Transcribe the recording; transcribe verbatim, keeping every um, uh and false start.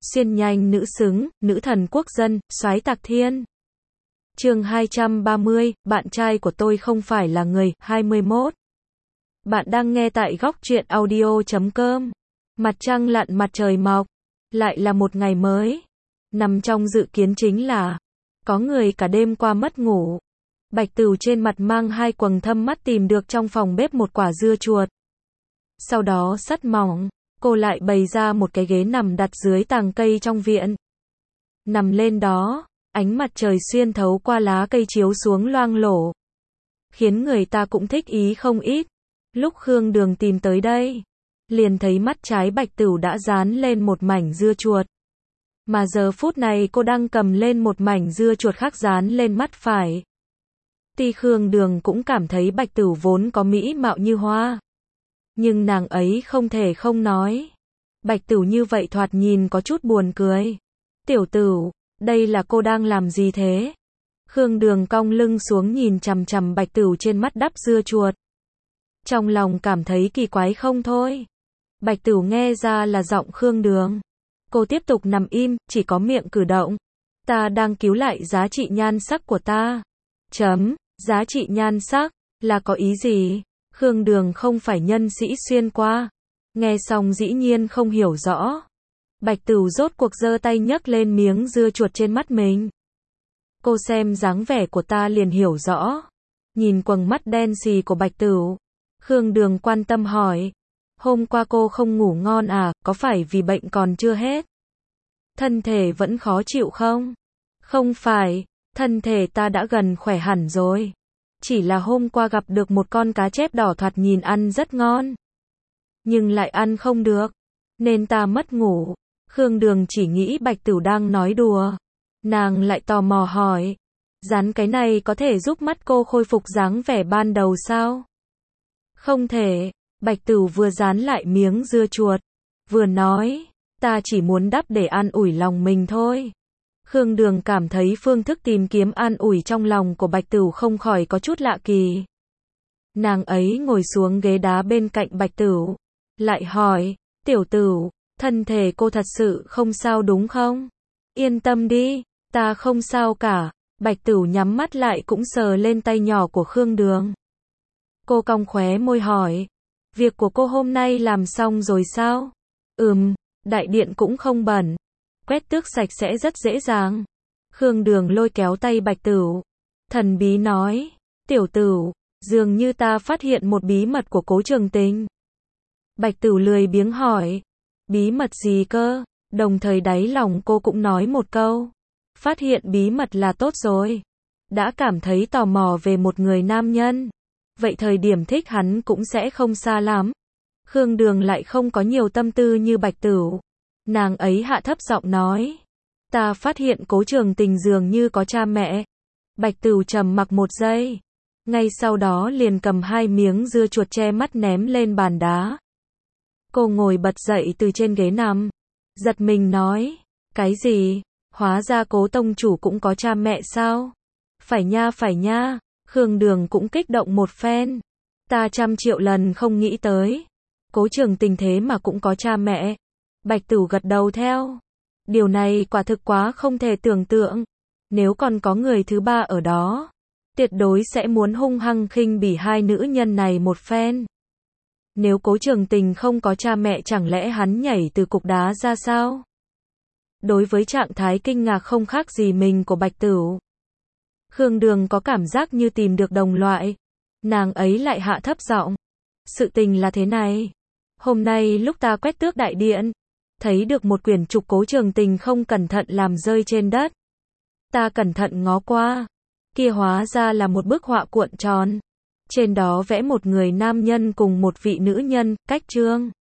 xuyên nhanh nữ xứng, nữ thần quốc dân, soái tạc thiên. Chương hai trăm ba mươi, bạn trai của tôi không phải là người, hai mươi mốt. Bạn đang nghe tại góc truyện audio chấm com. Mặt trăng lặn mặt trời mọc, lại là một ngày mới. Nằm trong dự kiến chính là có người cả đêm qua mất ngủ. Bạch Tửu trên mặt mang hai quầng thâm mắt tìm được trong phòng bếp một quả dưa chuột. Sau đó sắt mỏng, cô lại bày ra một cái ghế nằm đặt dưới tàng cây trong viện. Nằm lên đó, ánh mặt trời xuyên thấu qua lá cây chiếu xuống loang lổ, khiến người ta cũng thích ý không ít. Lúc Khương Đường tìm tới đây, liền thấy mắt trái Bạch Tửu đã dán lên một mảnh dưa chuột. Mà giờ phút này cô đang cầm lên một mảnh dưa chuột khác dán lên mắt phải. Tuy Khương Đường cũng cảm thấy Bạch Tửu vốn có mỹ mạo như hoa, nhưng nàng ấy không thể không nói. Bạch Tửu như vậy thoạt nhìn có chút buồn cười. Tiểu Tửu, đây là cô đang làm gì thế? Khương Đường cong lưng xuống nhìn chằm chằm Bạch Tửu trên mắt đắp dưa chuột. Trong lòng cảm thấy kỳ quái không thôi. Bạch Tửu nghe ra là giọng Khương Đường. Cô tiếp tục nằm im, chỉ có miệng cử động. Ta đang cứu lại giá trị nhan sắc của ta. Chấm, giá trị nhan sắc, là có ý gì? Khương Đường không phải nhân sĩ xuyên qua. Nghe xong dĩ nhiên không hiểu rõ. Bạch Tửu rốt cuộc giơ tay nhấc lên miếng dưa chuột trên mắt mình. Cô xem dáng vẻ của ta liền hiểu rõ. Nhìn quầng mắt đen xì của Bạch Tửu, Khương Đường quan tâm hỏi. Hôm qua cô không ngủ ngon à, có phải vì bệnh còn chưa hết? Thân thể vẫn khó chịu không? Không phải, thân thể ta đã gần khỏe hẳn rồi. Chỉ là hôm qua gặp được một con cá chép đỏ thoạt nhìn ăn rất ngon, nhưng lại ăn không được, nên ta mất ngủ. Khương Đường chỉ nghĩ Bạch Tửu đang nói đùa. Nàng lại tò mò hỏi, dán cái này có thể giúp mắt cô khôi phục dáng vẻ ban đầu sao? Không thể. Bạch Tửu vừa dán lại miếng dưa chuột, vừa nói, ta chỉ muốn đắp để an ủi lòng mình thôi. Khương Đường cảm thấy phương thức tìm kiếm an ủi trong lòng của Bạch Tửu không khỏi có chút lạ kỳ. Nàng ấy ngồi xuống ghế đá bên cạnh Bạch Tửu, lại hỏi, Tiểu Tửu, thân thể cô thật sự không sao đúng không? Yên tâm đi, ta không sao cả. Bạch Tửu nhắm mắt lại cũng sờ lên tay nhỏ của Khương Đường. Cô cong khóe môi hỏi, việc của cô hôm nay làm xong rồi sao? Ừm, đại điện cũng không bẩn, quét tước sạch sẽ rất dễ dàng. Khương Đường lôi kéo tay Bạch Tửu, thần bí nói, Tiểu Tửu, dường như ta phát hiện một bí mật của Cố Trường Tình. Bạch Tửu lười biếng hỏi, bí mật gì cơ? Đồng thời đáy lòng cô cũng nói một câu, phát hiện bí mật là tốt rồi. Đã cảm thấy tò mò về một người nam nhân, vậy thời điểm thích hắn cũng sẽ không xa lắm. Khương Đường lại không có nhiều tâm tư như Bạch Tửu. Nàng ấy hạ thấp giọng nói, ta phát hiện Cố Trường Tình dường như có cha mẹ. Bạch Tửu trầm mặc một giây, ngay sau đó liền cầm hai miếng dưa chuột che mắt ném lên bàn đá. Cô ngồi bật dậy từ trên ghế nằm, giật mình nói, cái gì? Hóa ra Cố tông chủ cũng có cha mẹ sao? Phải nha phải nha. Khương Đường cũng kích động một phen. Ta trăm triệu lần không nghĩ tới, Cố Trường Tình thế mà cũng có cha mẹ. Bạch Tửu gật đầu theo. Điều này quả thực quá không thể tưởng tượng. Nếu còn có người thứ ba ở đó, tuyệt đối sẽ muốn hung hăng khinh bỉ hai nữ nhân này một phen. Nếu Cố Trường Tình không có cha mẹ chẳng lẽ hắn nhảy từ cục đá ra sao? Đối với trạng thái kinh ngạc không khác gì mình của Bạch Tửu, Khương Đường có cảm giác như tìm được đồng loại. Nàng ấy lại hạ thấp giọng, sự tình là thế này. Hôm nay lúc ta quét tước đại điện, thấy được một quyển trục Cố Trường Tình không cẩn thận làm rơi trên đất. Ta cẩn thận ngó qua, kia hóa ra là một bức họa cuộn tròn. Trên đó vẽ một người nam nhân cùng một vị nữ nhân, cách chương.